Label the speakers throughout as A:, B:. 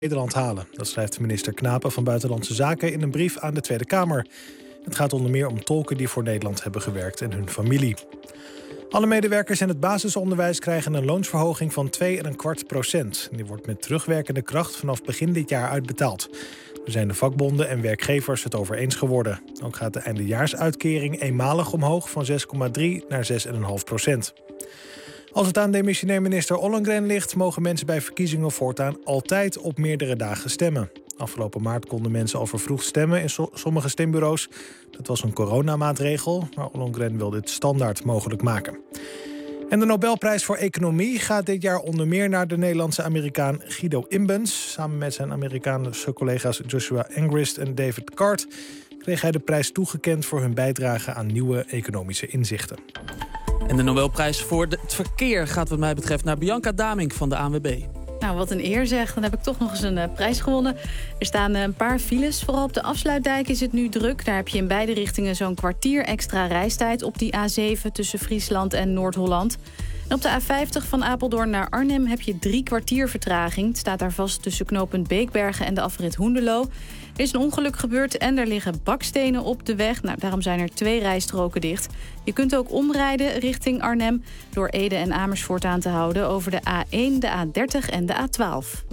A: Nederland halen. Dat schrijft minister Knapen van Buitenlandse Zaken in een brief aan de Tweede Kamer. Het gaat onder meer om tolken die voor Nederland hebben gewerkt en hun familie. Alle medewerkers in het basisonderwijs krijgen een loonsverhoging van 2,25%. Die wordt met terugwerkende kracht vanaf begin dit jaar uitbetaald. Er zijn de vakbonden en werkgevers het over eens geworden. Ook gaat de eindejaarsuitkering eenmalig omhoog van 6,3 naar 6,5%. Als het aan demissionair minister Ollongren ligt, mogen mensen bij verkiezingen voortaan altijd op meerdere dagen stemmen. Afgelopen maart konden mensen al vervroegd stemmen in sommige stembureaus. Dat was een coronamaatregel, maar Ollongren wil dit standaard mogelijk maken. En de Nobelprijs voor Economie gaat dit jaar onder meer naar de Nederlandse Amerikaan Guido Imbens. Samen met zijn Amerikaanse collega's Joshua Engrist en David Card kreeg hij de prijs toegekend voor hun bijdrage aan nieuwe economische inzichten.
B: En de Nobelprijs voor het verkeer gaat wat mij betreft naar Bianca Damink van de ANWB.
C: Nou, wat een eer zeg. Dan heb ik toch nog eens een prijs gewonnen. Er staan een paar files. Vooral op de Afsluitdijk is het nu druk. Daar heb je in beide richtingen zo'n kwartier extra reistijd op die A7 tussen Friesland en Noord-Holland. En op de A50 van Apeldoorn naar Arnhem heb je 3 kwartier vertraging. Het staat daar vast tussen knooppunt Beekbergen en de afrit Hoenderloo. Er is een ongeluk gebeurd en er liggen bakstenen op de weg. Nou, daarom zijn er 2 rijstroken dicht. Je kunt ook omrijden richting Arnhem door Ede en Amersfoort aan te houden over de A1, de A30 en de A12.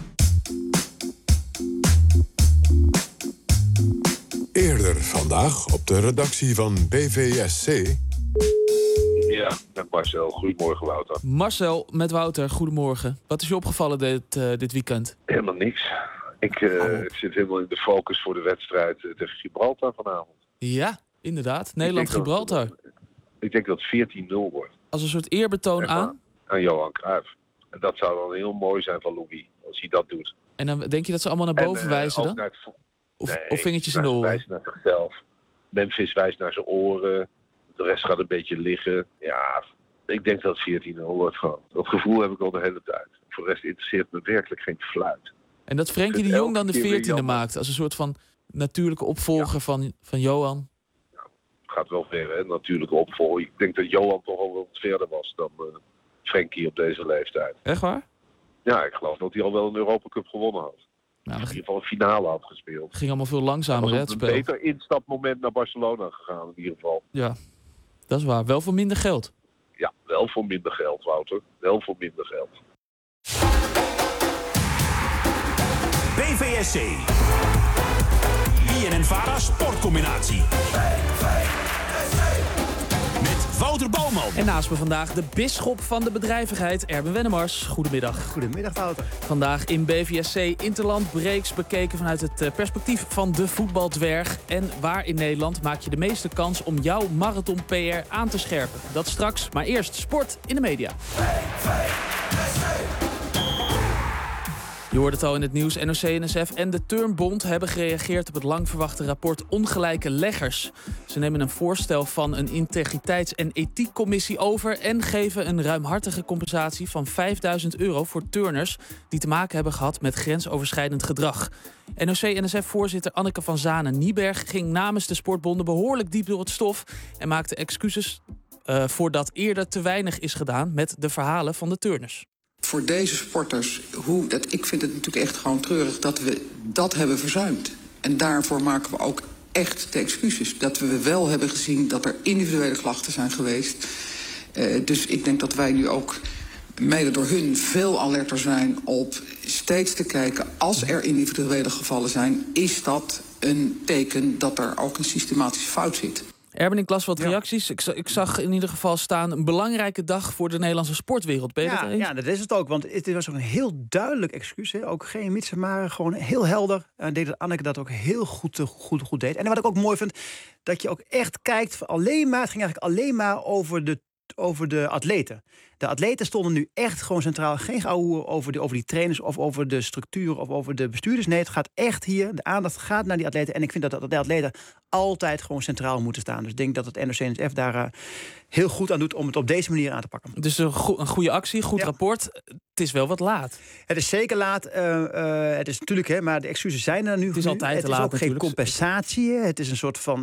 D: Eerder vandaag op de redactie van BVSC.
E: Ja, met Marcel. Goedemorgen, Wouter.
B: Marcel met Wouter, goedemorgen. Wat is je opgevallen dit weekend?
E: Helemaal niks. Ik zit helemaal in de focus voor de wedstrijd tegen Gibraltar vanavond.
B: Ja, inderdaad. Nederland-Gibraltar.
E: Ik denk dat het 14-0 wordt.
B: Als een soort eerbetoon aan
E: Johan Cruijff. En dat zou dan heel mooi zijn van Louis, als hij dat doet.
B: En dan denk je dat ze allemaal naar boven wijzen dan? Of vingertjes in de oren?
E: Wijst naar zichzelf. Memphis wijst naar zijn oren. De rest gaat een beetje liggen. Ja, ik denk dat het 14-0 wordt gewoon. Dat gevoel heb ik al de hele tijd. Voor de rest interesseert me werkelijk geen fluit.
B: En dat Frenkie de Jong dan de 14e maakt als een soort van natuurlijke opvolger van Johan.
E: Ja, gaat wel ver, hè? Natuurlijke opvolger. Ik denk dat Johan toch al wat verder was dan Frenkie op deze leeftijd.
B: Echt waar?
E: Ja, ik geloof dat hij al wel een Europa Cup gewonnen had.
B: Nou,
E: in ieder geval een finale had gespeeld.
B: Het ging allemaal veel langzamer, het spel.
E: Een beter instapmoment naar Barcelona gegaan in ieder geval.
B: Ja, dat is waar. Wel voor minder geld.
E: Ja, wel voor minder geld, Wouter. Wel voor minder geld.
F: BVSC. BNN-Vara sportcombinatie. Met Wouter Bouwman.
B: En naast me vandaag de bisschop van de bedrijvigheid, Erben Wennemars. Goedemiddag.
G: Goedemiddag, Wouter.
B: Vandaag in BVSC Interland Breaks bekeken vanuit het perspectief van de voetbaldwerg. En waar in Nederland maak je de meeste kans om jouw marathon PR aan te scherpen? Dat straks, maar eerst sport in de media. Je hoorde het al in het nieuws. NOC, NSF en de Turnbond hebben gereageerd op het lang verwachte rapport Ongelijke Leggers. Ze nemen een voorstel van een integriteits- en ethiekcommissie over en geven een ruimhartige compensatie van €5.000 voor turners die te maken hebben gehad met grensoverschrijdend gedrag. NOC-NSF-voorzitter Anneke van Zanen-Nieberg ging namens de sportbonden behoorlijk diep door het stof en maakte excuses voordat eerder te weinig is gedaan met de verhalen van de turners.
H: Voor deze sporters, ik vind het natuurlijk echt gewoon treurig dat we dat hebben verzuimd. En daarvoor maken we ook echt de excuses. Dat we wel hebben gezien dat er individuele klachten zijn geweest. Dus ik denk dat wij nu ook mede door hun veel alerter zijn op steeds te kijken, als er individuele gevallen zijn, is dat een teken dat er ook een systematische fout zit.
B: Erben, ik las wat reacties. Ik zag in ieder geval staan een belangrijke dag voor de Nederlandse sportwereld. Ben je het eens?
G: Ja, dat is het ook. Want het was ook een heel duidelijk excuus. Hè? Ook geen mitsen, gewoon heel helder. En deed dat Anneke dat ook heel goed deed. En wat ik ook mooi vind, dat je ook echt kijkt. Het ging eigenlijk alleen maar over de atleten. De atleten stonden nu echt gewoon centraal. Geen geouwe over die trainers of over de structuur of over de bestuurders. Nee, het gaat echt hier. De aandacht gaat naar die atleten. En ik vind dat de atleten altijd gewoon centraal moeten staan. Dus ik denk dat het NOC-NSF daar heel goed aan doet om het op deze manier aan te pakken.
B: Dus een goede actie, goed rapport. het is wel wat laat.
G: Het is zeker laat. Het is natuurlijk, maar de excuses zijn er nu.
B: Het is altijd te laat.
G: Het is ook
B: natuurlijk.
G: geen compensatie. Het is een soort van...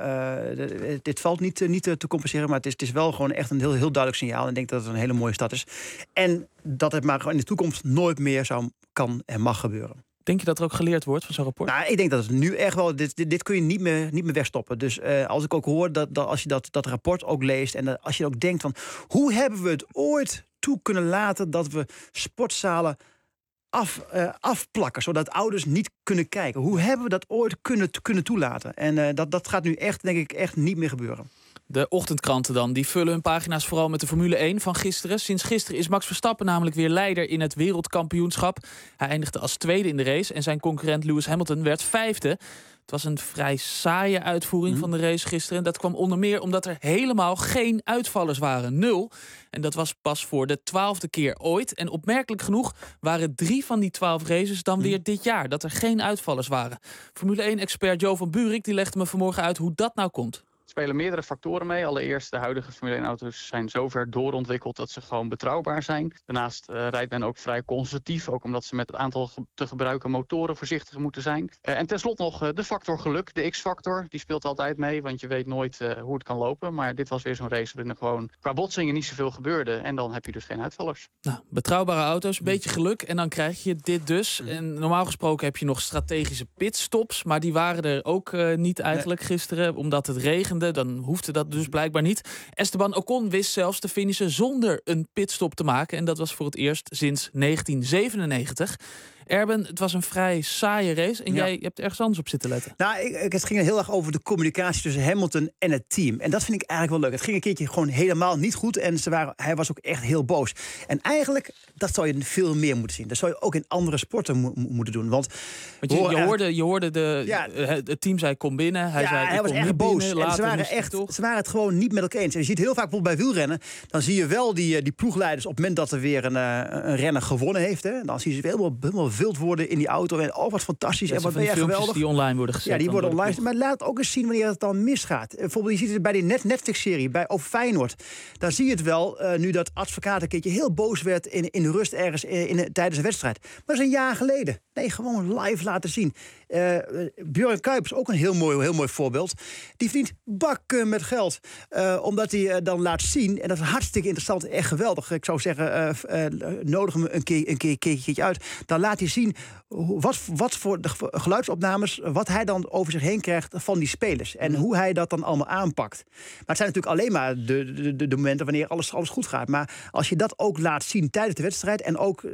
G: dit valt niet te compenseren, maar het is wel gewoon echt een heel duidelijk signaal. En ik denk dat het een hele mooie stad is. En dat het maar gewoon in de toekomst nooit meer kan en mag gebeuren.
B: Denk je dat er ook geleerd wordt van zo'n rapport?
G: Nou, ik denk dat het nu echt wel... Dit kun je niet meer wegstoppen. Dus als ik ook hoor dat als je dat rapport ook leest... en als je ook denkt van... hoe hebben we het ooit toe kunnen laten... dat we sportzalen afplakken... zodat ouders niet kunnen kijken? Hoe hebben we dat ooit kunnen toelaten? En dat gaat nu echt, denk ik, echt niet meer gebeuren.
B: De ochtendkranten dan, die vullen hun pagina's vooral met de Formule 1 van gisteren. Sinds gisteren is Max Verstappen namelijk weer leider in het wereldkampioenschap. Hij eindigde als tweede in de race en zijn concurrent Lewis Hamilton werd vijfde. Het was een vrij saaie uitvoering van de race gisteren. Dat kwam onder meer omdat er helemaal geen uitvallers waren. 0. En dat was pas voor de 12e keer ooit. En opmerkelijk genoeg waren 3 van die 12 races dan weer dit jaar. Dat er geen uitvallers waren. Formule 1-expert Jo van Buurik die legde me vanmorgen uit hoe dat nou komt.
I: Er spelen meerdere factoren mee. Allereerst, de huidige Formule 1-auto's zijn zover doorontwikkeld dat ze gewoon betrouwbaar zijn. Daarnaast rijdt men ook vrij conservatief, ook omdat ze met het aantal te gebruiken motoren voorzichtig moeten zijn. En tenslotte nog de factor geluk, de X-factor. Die speelt altijd mee, want je weet nooit hoe het kan lopen. Maar dit was weer zo'n race waarin er gewoon qua botsingen niet zoveel gebeurde. En dan heb je dus geen uitvallers.
B: Nou, betrouwbare auto's, een beetje geluk en dan krijg je dit dus. En normaal gesproken heb je nog strategische pitstops, maar die waren er ook niet eigenlijk gisteren, omdat het regende. Dan hoefde dat dus blijkbaar niet. Esteban Ocon wist zelfs te finishen zonder een pitstop te maken. En dat was voor het eerst sinds 1997. Erben, het was een vrij saaie race. En jij hebt ergens anders op zitten letten.
G: Nou, het ging heel erg over de communicatie tussen Hamilton en het team. En dat vind ik eigenlijk wel leuk. Het ging een keertje gewoon helemaal niet goed. En hij was ook echt heel boos. En eigenlijk, dat zou je veel meer moeten zien. Dat zou je ook in andere sporten moeten doen. Want
B: je hoorde het team zei kom binnen. Hij
G: was echt boos. En ze waren het gewoon niet met elkaar eens. En je ziet heel vaak bijvoorbeeld bij wielrennen. Dan zie je wel die ploegleiders op het moment dat er weer een renner gewonnen heeft. Hè, dan zie je ze helemaal wild worden in die auto. En wat fantastisch. En wat ben jij geweldig.
B: Die online worden gezet.
G: Ja, die worden online. Maar laat het ook eens zien wanneer het dan misgaat. Bijvoorbeeld, je ziet het bij die Netflix-serie over Feyenoord. Daar zie je het wel, nu dat Advocaat een keertje heel boos werd in de rust ergens tijdens een wedstrijd. Maar dat is een jaar geleden. Nee, gewoon live laten zien. Björn Kuipers, ook een heel mooi voorbeeld. Die verdient bakken met geld. Omdat hij dan laat zien. En dat is hartstikke interessant. Echt geweldig. Ik zou zeggen, nodig hem een keertje uit. Dan laat hij zien wat voor de geluidsopnames, wat hij dan over zich heen krijgt van die spelers. En hoe hij dat dan allemaal aanpakt. Maar het zijn natuurlijk alleen maar de momenten wanneer alles goed gaat. Maar als je dat ook laat zien tijdens de wedstrijd. En ook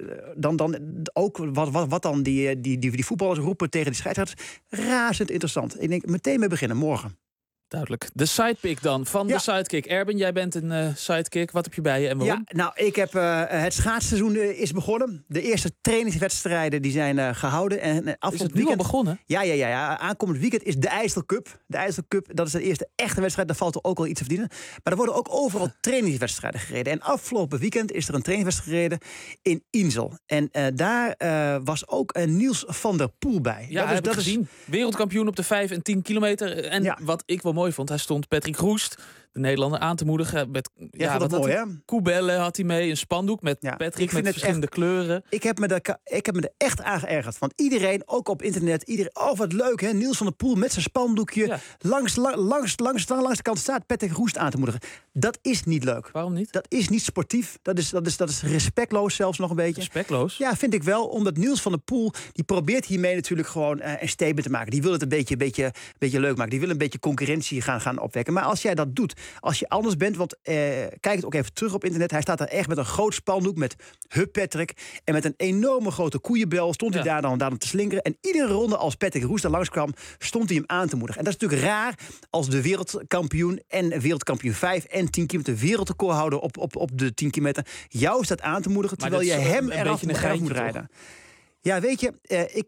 G: wat dan die voetballers roepen tegen die scheidsrechters. Razend interessant. Ik denk meteen mee beginnen, morgen.
B: Duidelijk. De sidepick dan, van de sidekick. Erben, jij bent een sidekick. Wat heb je bij je en waarom?
G: Ja, nou, ik heb het schaatsseizoen is begonnen. De eerste trainingswedstrijden die zijn gehouden. En
B: is het nu al begonnen?
G: Ja. Aankomend weekend is de IJsselcup. De IJsselcup, dat is de eerste echte wedstrijd. Daar valt er ook wel iets te verdienen. Maar er worden ook overal trainingswedstrijden gereden. En afgelopen weekend is er een trainingswedstrijd gereden in Insel. En daar was ook Niels van der Poel bij.
B: Ja, dat is gezien. Wereldkampioen op de 5 en 10 kilometer. En wat ik wel mooi vond, hij stond Patrick Roest, de Nederlander, aan te moedigen. Met,
G: mooi, hè?
B: Koebellen had hij mee, een spandoek met Patrick met verschillende kleuren.
G: Ik heb me er echt aan geërgerd. Want iedereen, ook op internet, wat leuk, hè? Niels van der Poel met zijn spandoekje. Ja. Langs de kant staat Patrick Roest aan te moedigen. Dat is niet leuk.
B: Waarom niet?
G: Dat is niet sportief. Dat is respectloos zelfs nog een beetje.
B: Respectloos?
G: Ja, vind ik wel. Omdat Niels van der Poel, die probeert hiermee natuurlijk gewoon een statement te maken. Die wil het een beetje leuk maken. Die wil een beetje concurrentie gaan opwekken. Maar als jij dat doet, als je anders bent, want kijk het ook even terug op internet. Hij staat daar echt met een groot spandoek met Hup Patrick. En met een enorme grote koeienbel stond hij daar dan te slingeren. En iedere ronde als Patrick Roest er langskwam, stond hij hem aan te moedigen. En dat is natuurlijk raar als de wereldkampioen en wereldkampioen 5 en 10 kilometer wereldrecordhouder op de 10 kilometer jou staat aan te moedigen, terwijl je hem eraf moet rijden. Ja, weet je, ik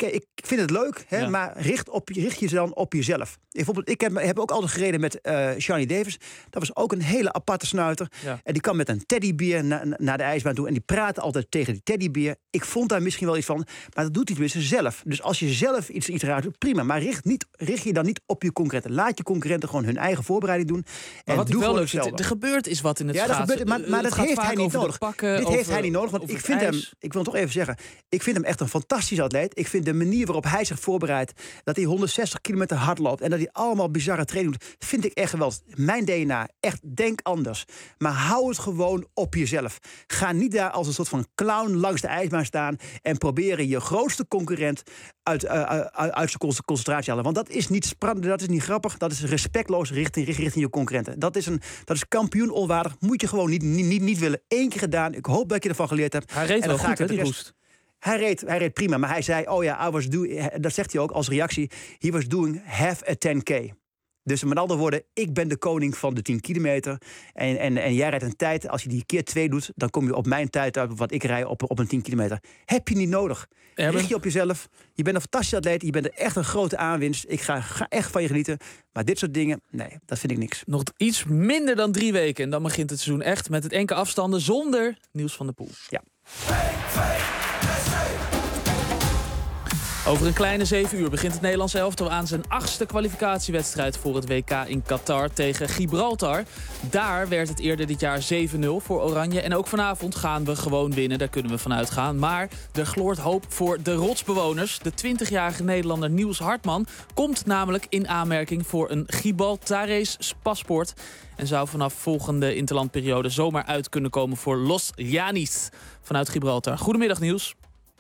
G: vind het leuk, hè, maar richt je dan op jezelf. Bijvoorbeeld, ik heb ook altijd gereden met Johnny Davis. Dat was ook een hele aparte snuiter. Ja. En die kwam met een teddybeer naar de ijsbaan toe. En die praatte altijd tegen die teddybeer. Ik vond daar misschien wel iets van, maar dat doet hij tenminste zelf. Dus als je zelf iets raar doet, prima. Maar richt je dan niet op je concurrenten. Laat je concurrenten gewoon hun eigen voorbereiding doen.
B: Maar
G: en
B: wat ik
G: doe
B: wel leuk
G: hetzelfde.
B: vind, er gebeurt is wat in het schaatsen.
G: Dat gebeurt, maar dat heeft hij niet nodig. Dit heeft hij niet nodig, want ik vind hem, ik wil toch even zeggen, ik vind hem echt een fantastische atleet. Ik vind de manier waarop hij zich voorbereidt, dat hij 160 kilometer hard loopt en dat hij allemaal bizarre training doet, vind ik echt geweldig. Mijn DNA, echt, denk anders. Maar hou het gewoon op jezelf. Ga niet daar als een soort van clown langs de ijsbaan staan en proberen je grootste concurrent uit zijn concentratie halen. Want dat is niet spannend, dat is niet grappig, dat is respectloos richting je concurrenten. Dat is kampioen onwaardig. Moet je gewoon niet willen. 1 keer gedaan. Ik hoop dat je ervan geleerd hebt.
B: Hij reed wel goed, hè, die Roest.
G: Hij reed prima, maar hij zei, dat zegt hij ook als reactie, he was doing half a 10K. Dus met andere woorden, ik ben de koning van de 10 kilometer. En jij rijdt een tijd, als je die keer 2 doet, dan kom je op mijn tijd uit wat ik rij op een 10 kilometer. Heb je niet nodig. Richt je op jezelf. Je bent een fantastische atleet. Je bent echt een grote aanwinst. Ik ga echt van je genieten. Maar dit soort dingen, nee, dat vind ik niks.
B: Nog iets minder dan 3 weken en dan begint het seizoen echt met het NK afstanden zonder Niels van der Poel.
G: Ja.
B: Over een kleine 7 uur begint het Nederlands elftal aan zijn 8e kwalificatiewedstrijd voor het WK in Qatar tegen Gibraltar. Daar werd het eerder dit jaar 7-0 voor Oranje. En ook vanavond gaan we gewoon winnen, daar kunnen we van uitgaan. Maar er gloort hoop voor de rotsbewoners. De 20-jarige Nederlander Niels Hartman komt namelijk in aanmerking voor een Gibraltarees paspoort. En zou vanaf volgende interlandperiode zomaar uit kunnen komen voor Los Llanis vanuit Gibraltar. Goedemiddag Niels.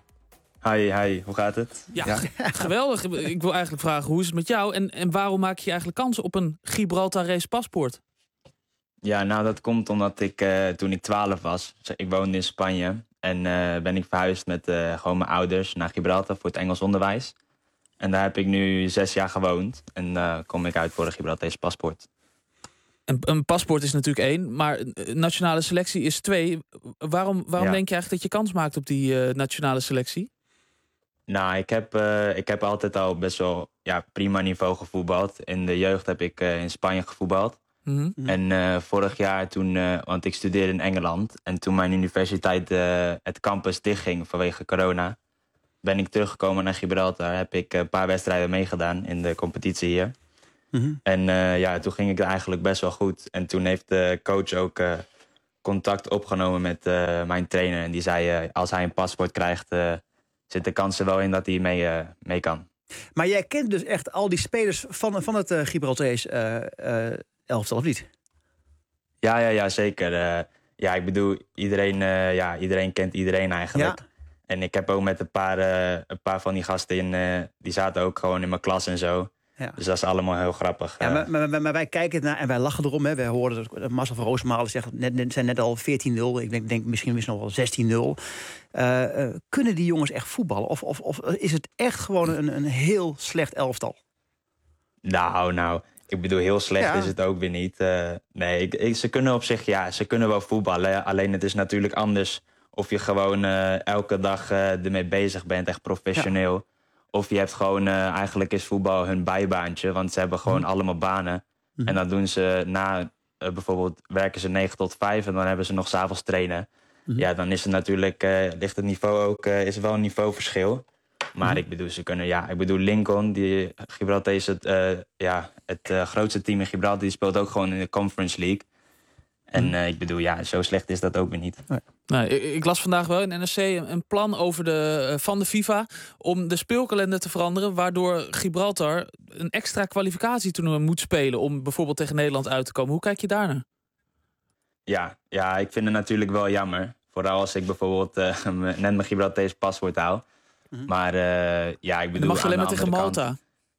J: Hi, hoe gaat het?
B: Ja, geweldig. Ik wil eigenlijk vragen, hoe is het met jou? En waarom maak je eigenlijk kans op een Gibraltarees paspoort?
J: Ja, nou dat komt omdat ik toen ik 12 was, ik woonde in Spanje. En ben ik verhuisd met gewoon mijn ouders naar Gibraltar voor het Engels onderwijs. En daar heb ik nu 6 jaar gewoond. En kom ik uit voor een Gibraltarees paspoort.
B: Een paspoort is natuurlijk 1, maar nationale selectie is 2. Waarom denk je eigenlijk dat je kans maakt op die nationale selectie?
J: Nou, ik heb altijd al best wel prima niveau gevoetbald. In de jeugd heb ik in Spanje gevoetbald. Mm-hmm. En vorig jaar toen, want ik studeerde in Engeland. En toen mijn universiteit het campus dichtging vanwege corona, ben ik teruggekomen naar Gibraltar. Heb ik een paar wedstrijden meegedaan in de competitie hier. Mm-hmm. En toen ging ik eigenlijk best wel goed. En toen heeft de coach ook contact opgenomen met mijn trainer. En die zei, als hij een paspoort krijgt, zit de kans er wel in dat hij mee kan.
G: Maar jij kent dus echt al die spelers van het Gibraltarees elftal, of niet?
J: Ja, zeker. Ik bedoel, iedereen kent iedereen eigenlijk. Ja. En ik heb ook met een paar van die gasten die zaten ook gewoon in mijn klas en zo. Ja. Dus dat is allemaal heel grappig.
G: Ja, maar wij kijken naar en wij lachen erom. Hè. Wij hoorden dat Marcel van Roosmalen zegt, zijn net al 14-0. Ik denk misschien nog wel 16-0. Kunnen die jongens echt voetballen? Of is het echt gewoon een heel slecht elftal?
J: Nou, ik bedoel, heel slecht is het ook weer niet. Nee, ze kunnen op zich, ze kunnen wel voetballen. Alleen het is natuurlijk anders of je gewoon elke dag ermee bezig bent, echt professioneel. Ja. Of je hebt gewoon, eigenlijk is voetbal hun bijbaantje. Want ze hebben gewoon allemaal banen. Mm-hmm. En dan doen ze bijvoorbeeld werken ze 9 tot 5 en dan hebben ze nog 's avonds trainen. Mm-hmm. Ja, dan is het natuurlijk, ligt het niveau ook, is er wel een niveauverschil. Maar mm-hmm. ik bedoel, ze kunnen, ik bedoel Lincoln, die Gibraltar is het grootste team in Gibraltar, die speelt ook gewoon in de Conference League. En ik bedoel, zo slecht is dat ook weer niet.
B: Nee, ik las vandaag wel in NRC een plan van de FIFA om de speelkalender te veranderen, waardoor Gibraltar een extra kwalificatietoernooi moet spelen om bijvoorbeeld tegen Nederland uit te komen. Hoe kijk je daarnaar?
J: Ja, ik vind het natuurlijk wel jammer. Vooral als ik bijvoorbeeld net mijn Gibraltarees paspoort haal. Mm-hmm. Maar ik bedoel,
B: dan mag je alleen maar tegen Malta.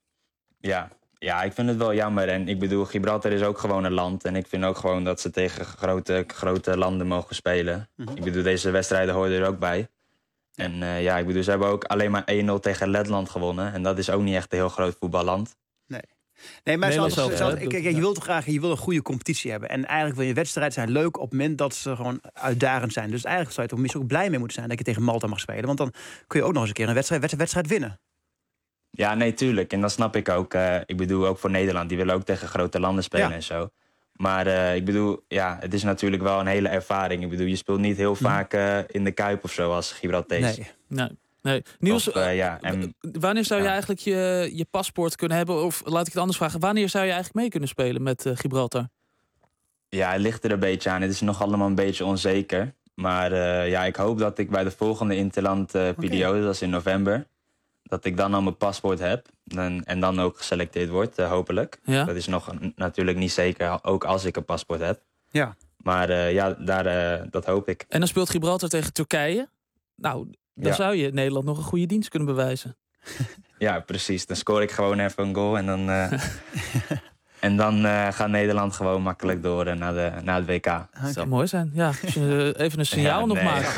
J: Ja, ik vind het wel jammer. En ik bedoel, Gibraltar is ook gewoon een land. En ik vind ook gewoon dat ze tegen grote landen mogen spelen. Mm-hmm. Ik bedoel, deze wedstrijden hoorden er ook bij. En ik bedoel, ze hebben ook alleen maar 1-0 tegen Letland gewonnen. En dat is ook niet echt een heel groot voetballand.
G: Nee, maar je wilt toch graag een goede competitie hebben. En eigenlijk wil je wedstrijden zijn leuk op het moment dat ze gewoon uitdagend zijn. Dus eigenlijk zou je toch misschien ook blij mee moeten zijn dat je tegen Malta mag spelen. Want dan kun je ook nog eens een keer een wedstrijd winnen.
J: Ja, nee, tuurlijk. En dat snap ik ook. Ik bedoel, ook voor Nederland. Die willen ook tegen grote landen spelen en zo. Maar ik bedoel, het is natuurlijk wel een hele ervaring. Ik bedoel, je speelt niet heel vaak in de Kuip of zo als Gibraltar is.
B: Nee. Niels, wanneer zou je
J: Ja.
B: eigenlijk je paspoort kunnen hebben? Of laat ik het anders vragen. Wanneer zou je eigenlijk mee kunnen spelen met Gibraltar?
J: Ja, het ligt er een beetje aan. Het is nog allemaal een beetje onzeker. Maar ik hoop dat ik bij de volgende interland-periode, dat is in november, dat ik dan al mijn paspoort heb. En dan ook geselecteerd word, hopelijk.
B: Ja.
J: Dat is nog natuurlijk niet zeker, ook als ik een paspoort heb.
G: Ja.
J: Maar dat hoop ik.
B: En dan speelt Gibraltar tegen Turkije. Nou, dan zou je Nederland nog een goede dienst kunnen bewijzen.
J: Ja, precies. Dan scoor ik gewoon even een goal en dan... En dan gaat Nederland gewoon makkelijk door naar het WK.
B: Dat zou mooi zijn. Ja, als je even een signaal nog maakt.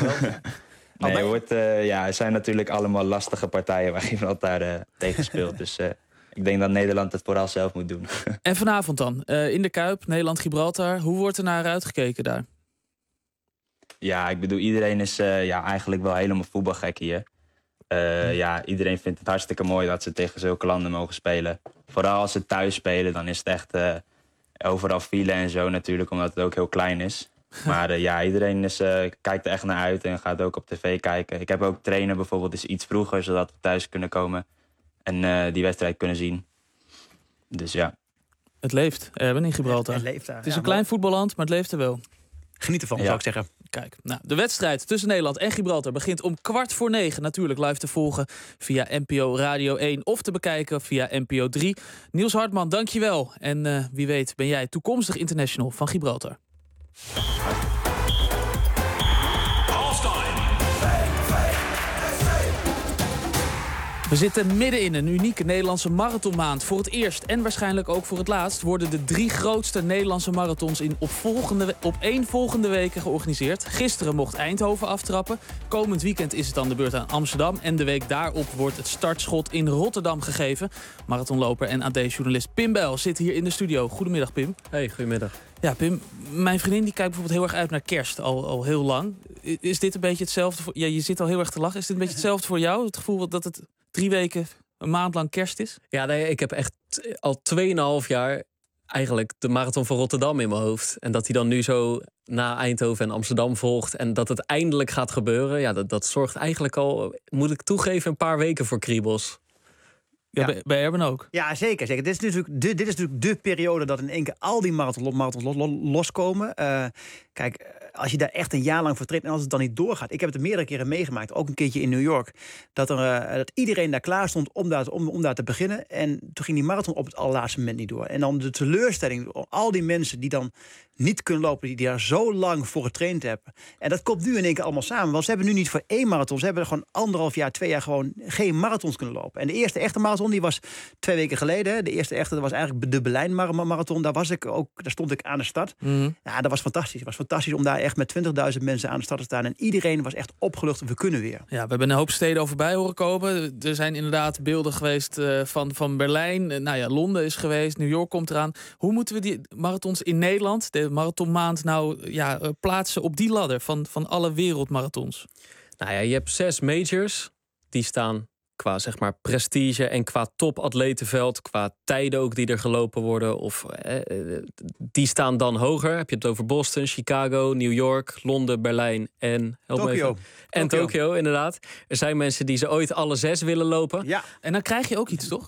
J: Het zijn natuurlijk allemaal lastige partijen waar Gibraltar tegen speelt. Dus ik denk dat Nederland het vooral zelf moet doen.
B: En vanavond dan, in de Kuip, Nederland-Gibraltar. Hoe wordt er naar uitgekeken daar?
J: Ja, ik bedoel, iedereen is eigenlijk wel helemaal voetbalgek hier. Iedereen vindt het hartstikke mooi dat ze tegen zulke landen mogen spelen. Vooral als ze thuis spelen, dan is het echt overal file en zo natuurlijk, omdat het ook heel klein is. Maar iedereen kijkt er echt naar uit en gaat ook op tv kijken. Ik heb ook trainen bijvoorbeeld eens iets vroeger, zodat we thuis kunnen komen en die wedstrijd kunnen zien. Dus ja.
B: Het leeft, Erwin, in Gibraltar.
G: Het leeft daar.
B: Het is een klein voetballand, maar het leeft er wel.
G: Geniet ervan, zou ik zeggen.
B: Kijk, de wedstrijd tussen Nederland en Gibraltar begint om 8:45. Natuurlijk live te volgen via NPO Radio 1 of te bekijken via NPO 3. Niels Hartman, dankjewel. En wie weet ben jij toekomstig international van Gibraltar. We zitten midden in een unieke Nederlandse marathonmaand. Voor het eerst en waarschijnlijk ook voor het laatst worden de 3 grootste Nederlandse marathons in opeenvolgende weken georganiseerd. Gisteren mocht Eindhoven aftrappen. Komend weekend is het dan de beurt aan Amsterdam. En de week daarop wordt het startschot in Rotterdam gegeven. Marathonloper en AD-journalist Pim Bijl zit hier in de studio. Goedemiddag, Pim.
K: Hey, goedemiddag.
B: Ja, Pim, mijn vriendin die kijkt bijvoorbeeld heel erg uit naar kerst, al heel lang. Is dit een beetje hetzelfde? Je zit al heel erg te lachen. Is dit een beetje hetzelfde voor jou? Het gevoel dat het 3 weken, een maand lang kerst is?
K: Ja, nee, ik heb echt al 2,5 jaar eigenlijk de marathon van Rotterdam in mijn hoofd. En dat die dan nu zo na Eindhoven en Amsterdam volgt en dat het eindelijk gaat gebeuren. Ja, dat zorgt eigenlijk al, moet ik toegeven, een paar weken voor kriebels.
B: Ja, bij Erben ook.
G: Ja, zeker. Dit is natuurlijk de periode dat in één keer al die marathons loskomen. Kijk, als je daar echt een jaar lang voor traint en als het dan niet doorgaat. Ik heb het er meerdere keren meegemaakt, ook een keertje in New York. Dat iedereen daar klaar stond om daar te beginnen. En toen ging die marathon op het allerlaatste moment niet door. En dan de teleurstelling, al die mensen die dan niet kunnen lopen, die daar zo lang voor getraind hebben. En dat komt nu in één keer allemaal samen. Want ze hebben nu niet voor 1 marathon. Ze hebben gewoon 1,5 jaar, 2 jaar gewoon geen marathons kunnen lopen. En de eerste echte marathon, die was 2 weken geleden. De eerste echte, dat was eigenlijk de Berlijn-marathon. Daar stond ik aan de start.
B: Mm-hmm.
G: Ja, dat was fantastisch. Het was fantastisch om daar echt met 20.000 mensen aan de start te staan. En iedereen was echt opgelucht. We kunnen weer.
B: Ja, we hebben een hoop steden al voorbij horen komen. Er zijn inderdaad beelden geweest van Berlijn. Londen is geweest. New York komt eraan. Hoe moeten we die marathons in Nederland, de marathonmaand, plaatsen op die ladder van alle wereldmarathons?
K: Nou ja, je hebt 6 majors. Die staan qua zeg maar prestige en qua topatletenveld, qua tijden ook die er gelopen worden, die staan dan hoger. Heb je het over Boston, Chicago, New York, Londen, Berlijn en
G: Tokio.
K: En Tokio, inderdaad. Er zijn mensen die ze ooit alle 6 willen lopen.
G: Ja.
B: En dan krijg je ook iets, toch?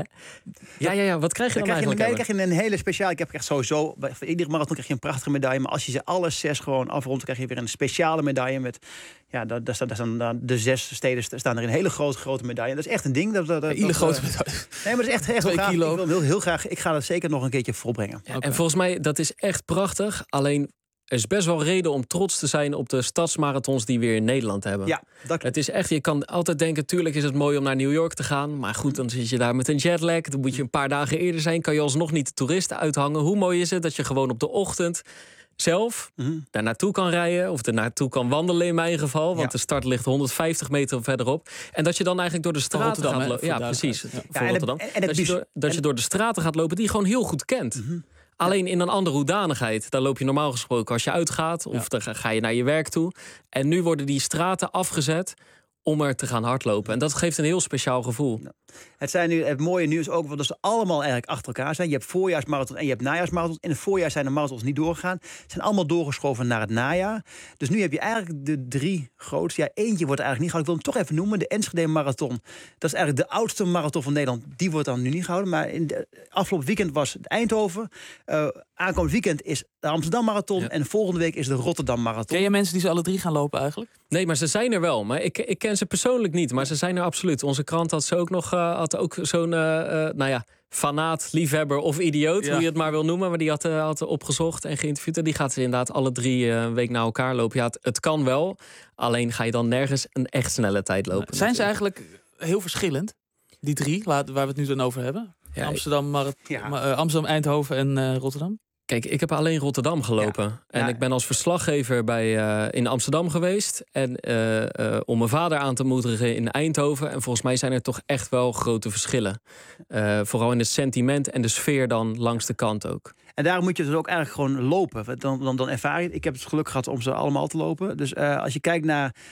K: Ja. Wat krijg je dan eigenlijk?
G: Dan krijg je een hele speciale. Ik heb echt sowieso voor iedere marathon krijg je een prachtige medaille. Maar als je ze alle 6 gewoon afrondt, krijg je weer een speciale medaille met. Ja, daar staan de 6 steden staan er een hele grote medaille. Dat is echt een ding.
B: Hele grote medaille.
G: Nee, maar dat is echt
B: 2
G: gaaf.
B: kilo.
G: Ik wil heel graag. Ik ga dat zeker nog een keertje volbrengen.
K: Ja, en volgens mij, dat is echt prachtig. Alleen, er is best wel reden om trots te zijn op de stadsmarathons die we weer in Nederland hebben.
G: Ja,
K: het is echt, je kan altijd denken, tuurlijk is het mooi om naar New York te gaan. Maar goed, dan zit je daar met een jetlag. Dan moet je een paar dagen eerder zijn. Kan je alsnog niet de toeristen uithangen. Hoe mooi is het dat je gewoon op de ochtend zelf daar naartoe kan rijden. Of er naartoe kan wandelen in mijn geval. Want de start ligt 150 meter verderop. En dat je dan eigenlijk door de straten gaat lopen. Ja, precies. Voor Rotterdam. Dat je door de straten gaat lopen die je gewoon heel goed kent. Alleen in een andere hoedanigheid. Daar loop je normaal gesproken als je uitgaat. Of dan ga je naar je werk toe. En nu worden die straten afgezet om er te gaan hardlopen. En dat geeft een heel speciaal gevoel.
G: Ja. Het zijn nu het mooie nieuws ook, want dat ze allemaal eigenlijk achter elkaar zijn. Je hebt voorjaarsmarathon en je hebt najaarsmarathon. In het voorjaar zijn de marathons niet doorgegaan. Ze zijn allemaal doorgeschoven naar het najaar. Dus nu heb je eigenlijk de 3 grootste. Ja, eentje wordt eigenlijk niet gehouden. Ik wil hem toch even noemen. De Enschede Marathon. Dat is eigenlijk de oudste marathon van Nederland. Die wordt dan nu niet gehouden. Maar afgelopen weekend was het Eindhoven. Aankomend weekend is de Amsterdam Marathon. Ja. En volgende week is de Rotterdam Marathon.
B: Ken je mensen die ze alle 3 gaan lopen eigenlijk?
K: Nee, maar ze zijn er wel. Maar ik ken ze persoonlijk niet. Maar ze zijn er absoluut. Onze krant had ze ook nog zo'n fanaat, liefhebber of idioot, hoe je het maar wil noemen. Maar die had opgezocht en geïnterviewd. En die gaat ze inderdaad alle 3 een week na elkaar lopen. Ja, het kan wel. Alleen ga je dan nergens een echt snelle tijd lopen.
B: Zijn ze eigenlijk heel verschillend? Die 3, waar we het nu dan over hebben? Ja, Amsterdam, Eindhoven en Rotterdam?
K: Kijk, ik heb alleen Rotterdam gelopen. Ja. En ik ben als verslaggever in Amsterdam geweest. En om mijn vader aan te moedigen in Eindhoven. En volgens mij zijn er toch echt wel grote verschillen. Vooral in het sentiment en de sfeer dan langs de kant ook.
G: En daarom moet je dus ook eigenlijk gewoon lopen. Dan ervaar je het. Ik heb het geluk gehad om ze allemaal te lopen. Dus als je kijkt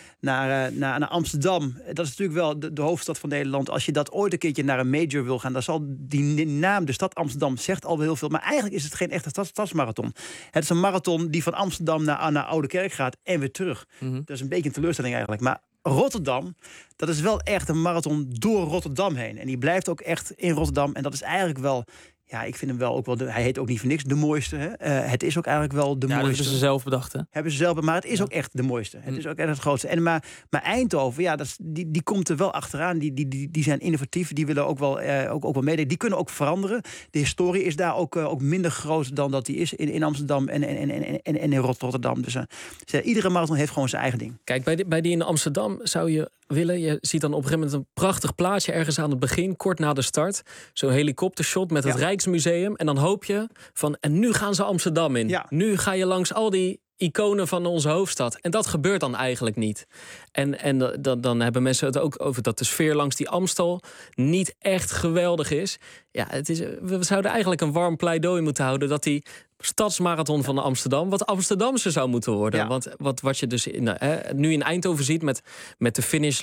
G: naar Amsterdam, dat is natuurlijk wel de hoofdstad van Nederland. Als je dat ooit een keertje naar een major wil gaan, dan zal die naam, de stad Amsterdam, zegt al wel heel veel. Maar eigenlijk is het geen echte stadsmarathon. Het is een marathon die van Amsterdam naar Oude Kerk gaat en weer terug. Mm-hmm. Dat is een beetje een teleurstelling eigenlijk. Maar Rotterdam, dat is wel echt een marathon door Rotterdam heen. En die blijft ook echt in Rotterdam. En dat is eigenlijk wel... Ja, ik vind hem wel ook wel... hij heet ook niet voor niks de mooiste. Hè? Het is ook eigenlijk wel de mooiste.
B: Dat hebben ze zelf bedacht, hè?
G: Hebben ze zelf, maar het is ook echt de mooiste. Het is ook echt het grootste. Maar Eindhoven, ja, die komt er wel achteraan. Die zijn innovatief. Die willen ook wel meedenken. Die kunnen ook veranderen. De historie is daar ook minder groot dan dat die is in Amsterdam en in Rotterdam. Dus iedere marathon heeft gewoon zijn eigen ding.
K: Kijk, bij die in Amsterdam zou je willen... Je ziet dan op een gegeven moment een prachtig plaatje ergens aan het begin, kort na de start. Zo'n helikoptershot met het Rijksmuseum. En dan hoop je van, en nu gaan ze Amsterdam in. Ja. Nu ga je langs al die iconen van onze hoofdstad. En dat gebeurt dan eigenlijk niet. En dan hebben mensen het ook over dat de sfeer langs die Amstel niet echt geweldig is. Ja, we zouden eigenlijk een warm pleidooi moeten houden dat die stadsmarathon van Amsterdam wat Amsterdamse zou moeten worden. Ja. Want wat je dus nu in Eindhoven ziet met de finish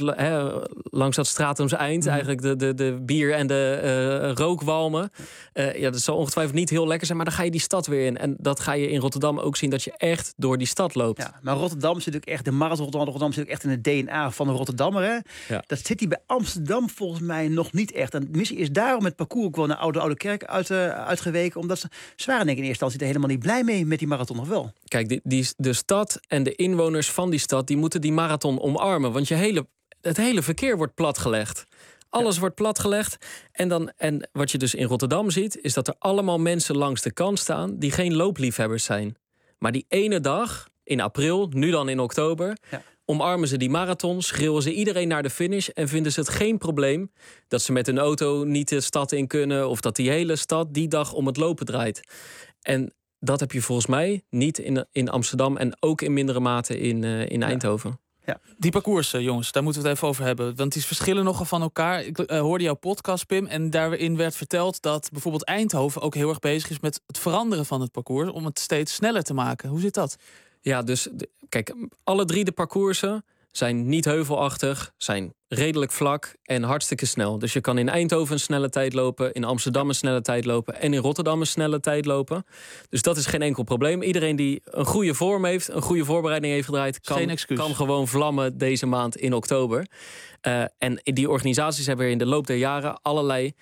K: langs dat Stratumse eind, eigenlijk de bier en de rookwalmen. Dat zal ongetwijfeld niet heel lekker zijn, maar dan ga je die stad weer in. En dat ga je in Rotterdam ook zien, dat je echt door die stad loopt. Ja,
G: maar Rotterdam zit ook echt, de marathon Rotterdam zit ook echt in het DNA van de Rotterdammer. Hè? Ja. Dat zit hij bij Amsterdam volgens mij nog niet echt. En misschien is daarom het parcours ook wel naar Oude Kerk uitgeweken, omdat ze waren denk ik in eerste instantie helemaal niet blij mee met die marathon, nog wel.
K: Kijk, de stad en de inwoners van die stad, die moeten die marathon omarmen. Want het hele verkeer wordt platgelegd. Alles wordt platgelegd. En wat je dus in Rotterdam ziet, is dat er allemaal mensen langs de kant staan die geen loopliefhebbers zijn. Maar die ene dag, in april, nu dan in oktober, omarmen ze die marathon, schreeuwen ze iedereen naar de finish en vinden ze het geen probleem dat ze met een auto niet de stad in kunnen of dat die hele stad die dag om het lopen draait. En dat heb je volgens mij niet in Amsterdam en ook in mindere mate in Eindhoven.
B: Ja. Die parcoursen, jongens, daar moeten we het even over hebben. Want die verschillen nogal van elkaar. Ik hoorde jouw podcast, Pim, en daarin werd verteld dat bijvoorbeeld Eindhoven ook heel erg bezig is met het veranderen van het parcours om het steeds sneller te maken. Hoe zit dat?
K: Ja, dus kijk, alle 3 de parcoursen zijn niet heuvelachtig, zijn redelijk vlak en hartstikke snel. Dus je kan in Eindhoven een snelle tijd lopen, in Amsterdam een snelle tijd lopen en in Rotterdam een snelle tijd lopen. Dus dat is geen enkel probleem. Iedereen die een goede vorm heeft, een goede voorbereiding heeft gedraaid, kan gewoon vlammen deze maand in oktober. En die organisaties hebben er in de loop der jaren allerlei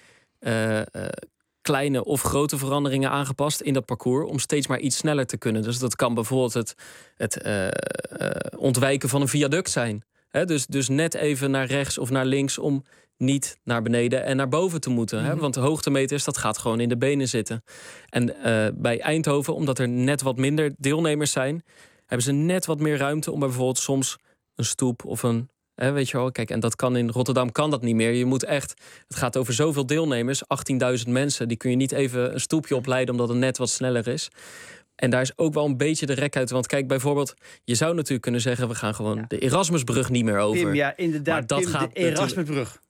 K: kleine of grote veranderingen aangepast in dat parcours om steeds maar iets sneller te kunnen. Dus dat kan bijvoorbeeld het ontwijken van een viaduct zijn. Dus net even naar rechts of naar links om niet naar beneden en naar boven te moeten. Mm-hmm. Want de hoogtemeters, dat gaat gewoon in de benen zitten. En bij Eindhoven, omdat er net wat minder deelnemers zijn, hebben ze net wat meer ruimte om bijvoorbeeld soms een stoep of een... weet je wel, kijk, en dat kan in Rotterdam kan dat niet meer. Je moet echt, het gaat over zoveel deelnemers, 18.000 mensen. Die kun je niet even een stoepje opleiden omdat het net wat sneller is. En daar is ook wel een beetje de rek uit. Want kijk, bijvoorbeeld, je zou natuurlijk kunnen zeggen, we gaan gewoon de Erasmusbrug niet meer over.
G: Pim, ja, inderdaad. Maar dat Pim, gaat de Erasmusbrug.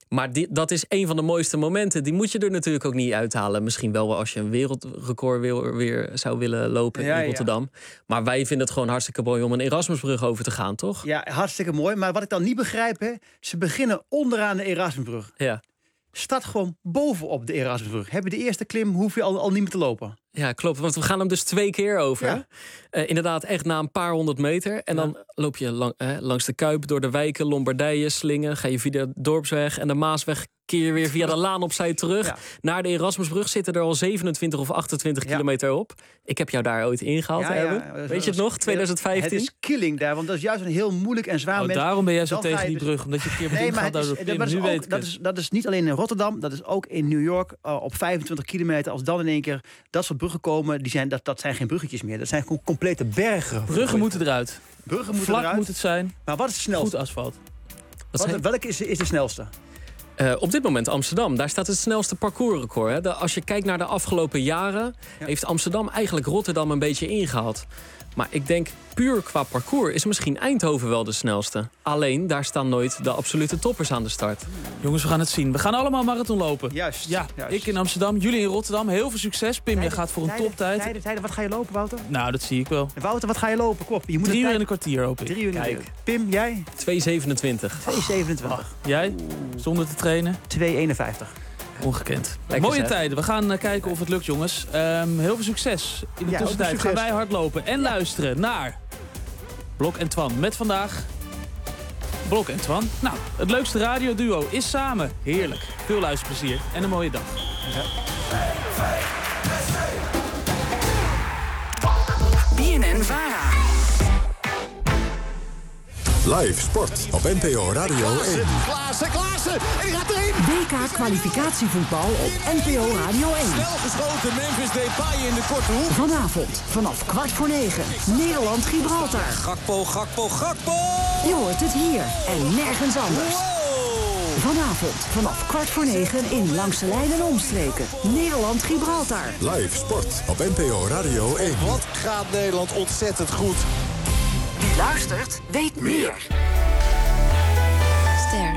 K: Maar dat is een van de mooiste momenten. Die moet je er natuurlijk ook niet uithalen. Misschien wel als je een wereldrecord weer zou willen lopen in Rotterdam. Ja. Maar wij vinden het gewoon hartstikke mooi om een Erasmusbrug over te gaan, toch?
G: Ja, hartstikke mooi. Maar wat ik dan niet begrijp, hè, ze beginnen onderaan de Erasmusbrug.
K: Ja.
G: Start gewoon bovenop de Erasmusbrug. Heb je de eerste klim, hoef je al niet meer te lopen.
K: Ja, klopt. Want we gaan hem dus 2 keer over. Ja. Inderdaad, echt na een paar 100 meter. En dan loop je langs de Kuip, door de wijken, Lombardije, Slingen. Ga je via de Dorpsweg en de Maasweg. Keer je weer via de laan opzij terug. Ja. Naar de Erasmusbrug zitten er al 27 of 28 kilometer op. Ik heb jou daar ooit ingehaald. Weet je het nog? 2015?
G: Het is killing daar, want dat is juist een heel moeilijk en zwaar moment.
B: Daarom ben jij zo tegen die brug, omdat je een keer bent gaat.
G: Dat is niet alleen in Rotterdam, dat is ook in New York op 25 kilometer. Als dan in één keer dat soort bruggen komen, dat zijn geen bruggetjes meer. Dat zijn gewoon complete bergen.
B: Bruggen moeten eruit.
G: Vlak
B: moet het zijn.
G: Maar wat is het snelste?
B: Goed asfalt.
G: Welke is de snelste?
K: Op dit moment Amsterdam. Daar staat het snelste parcoursrecord. Hè. Als je kijkt naar de afgelopen jaren, heeft Amsterdam eigenlijk Rotterdam een beetje ingehaald. Maar ik denk, puur qua parcours is misschien Eindhoven wel de snelste. Alleen, daar staan nooit de absolute toppers aan de start.
B: Jongens, we gaan het zien. We gaan allemaal marathon lopen.
G: Juist.
B: Ik in Amsterdam, jullie in Rotterdam. Heel veel succes. Pim, jij gaat voor een toptijd.
G: Wat ga je lopen, Wouter?
B: Nou, dat zie ik wel.
G: Wouter, wat ga je lopen? Kom op.
B: 3 uur in een kwartier, hoop ik.
G: 3 uur in een kwartier. Pim, jij?
K: 2:27.
G: 2:27.
B: Jij? Zonder te trainen?
G: 2:51.
B: Ongekend. Mooie tijden. We gaan kijken of het lukt, jongens. Heel veel succes. In de tussentijd gaan wij hardlopen en luisteren naar Blok en Twan. Met vandaag Blok en Twan. Nou, het leukste radioduo is samen. Heerlijk. Veel luisterplezier en een mooie dag.
L: BNN-VARA.
D: Live sport op NPO Radio 1.
L: Klaassen, en die gaat erin! WK-kwalificatievoetbal op NPO Radio 1.
F: Snel geschoten, Memphis Depay in de korte hoek.
L: Vanavond, vanaf 9:15, Nederland-Gibraltar.
F: Gakpo!
L: Je hoort het hier en nergens anders. Wow. Vanavond, vanaf 9:15 in Langs de Lijn en Omstreken. Nederland-Gibraltar.
D: Live sport op NPO Radio 1.
F: Wat gaat Nederland ontzettend goed.
L: Wie luistert, weet meer. Ster.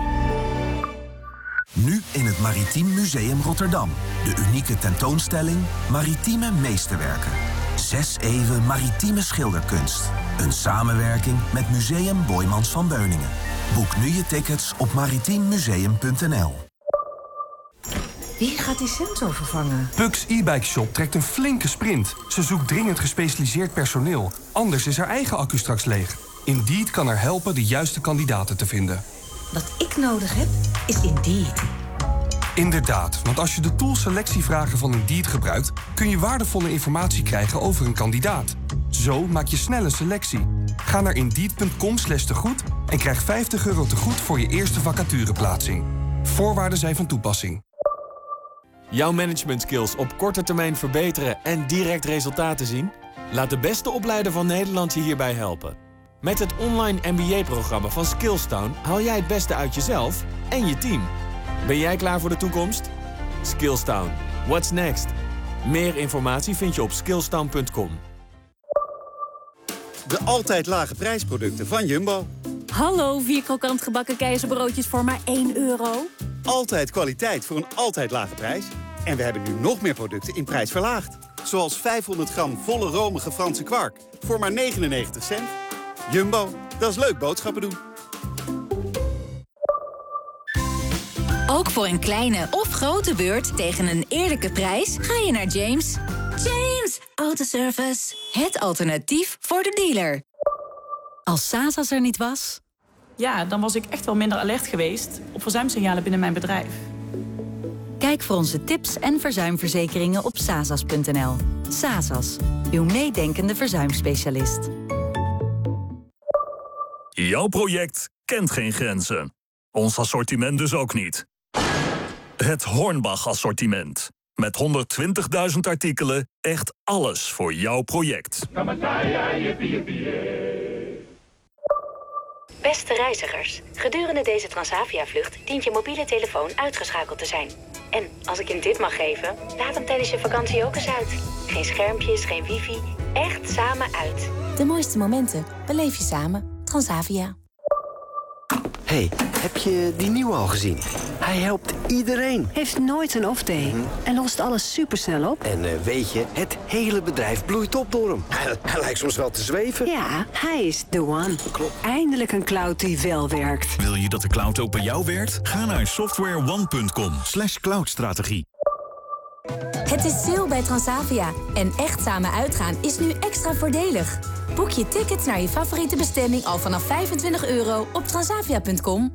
M: Nu in het Maritiem Museum Rotterdam. De unieke tentoonstelling Maritieme Meesterwerken. 6 eeuwen maritieme schilderkunst. Een samenwerking met Museum Boijmans van Beuningen. Boek nu je tickets op maritiemmuseum.nl.
L: Wie gaat die sensor vervangen?
N: Pucks e-bike shop trekt een flinke sprint. Ze zoekt dringend gespecialiseerd personeel. Anders is haar eigen accu straks leeg. Indeed kan haar helpen de juiste kandidaten te vinden.
L: Wat ik nodig heb, is Indeed.
N: Inderdaad, want als je de tool selectievragen van Indeed gebruikt, kun je waardevolle informatie krijgen over een kandidaat. Zo maak je snelle selectie. Ga naar Indeed.com/tegoed en krijg €50 tegoed voor je eerste vacatureplaatsing. Voorwaarden zijn van toepassing.
O: Jouw management skills op korte termijn verbeteren en direct resultaten zien? Laat de beste opleider van Nederland je hierbij helpen. Met het online MBA-programma van Skillstown haal jij het beste uit jezelf en je team. Ben jij klaar voor de toekomst? Skillstown. What's next? Meer informatie vind je op skillstown.com.
P: De altijd lage prijsproducten van Jumbo.
Q: Hallo, 4 krokant gebakken keizerbroodjes voor maar €1.
P: Altijd kwaliteit voor een altijd lage prijs. En we hebben nu nog meer producten in prijs verlaagd. Zoals 500 gram volle romige Franse kwark voor maar 99 cent. Jumbo, dat is leuk boodschappen doen.
R: Ook voor een kleine of grote beurt tegen een eerlijke prijs ga je naar James. James Autoservice. Het alternatief voor de dealer. Als Sasas er niet was...
S: Ja, dan was ik echt wel minder alert geweest op verzuimsignalen binnen mijn bedrijf.
R: Kijk voor onze tips en verzuimverzekeringen op sasas.nl. Sasas, uw meedenkende verzuimspecialist.
T: Jouw project kent geen grenzen. Ons assortiment dus ook niet. Het Hornbach-assortiment. Met 120.000 artikelen, echt alles voor jouw project.
U: Beste reizigers, gedurende deze Transavia-vlucht dient je mobiele telefoon uitgeschakeld te zijn. En als ik je een tip mag geven, laat hem tijdens je vakantie ook eens uit. Geen schermpjes, geen wifi, echt samen uit.
V: De mooiste momenten beleef je samen. Transavia.
A: Hey, heb je die nieuwe al gezien? Hij helpt iedereen.
L: Heeft nooit een off-day. En lost alles supersnel op.
A: En weet je, het hele bedrijf bloeit op door hem. Hij lijkt soms wel te zweven.
L: Ja, hij is the one.
A: Klopt.
L: Eindelijk een cloud die wel werkt.
V: Wil je dat de cloud ook bij jou werkt? Ga naar softwareone.com/cloudstrategie.
R: Het is sale bij Transavia. En echt samen uitgaan is nu extra voordelig. Boek je tickets naar je favoriete bestemming al vanaf €25 op transavia.com.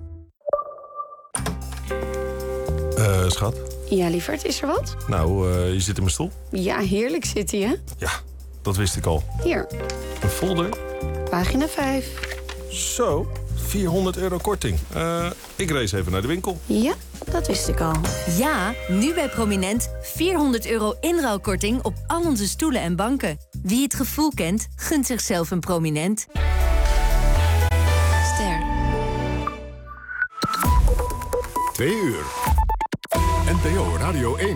W: Schat?
X: Ja, lieverd, is er wat?
W: Nou, je zit in mijn stoel.
X: Ja, heerlijk zit hij, hè?
W: Ja, dat wist ik al.
X: Hier.
W: Een folder.
X: Pagina 5.
W: Zo, €400 korting. Ik race even naar de winkel.
X: Ja, dat wist ik al.
R: Ja, nu bij Prominent €400 inruilkorting op al onze stoelen en banken. Wie het gevoel kent, gunt zichzelf een Prominent. Ster.
D: 2 uur. NPO Radio 1.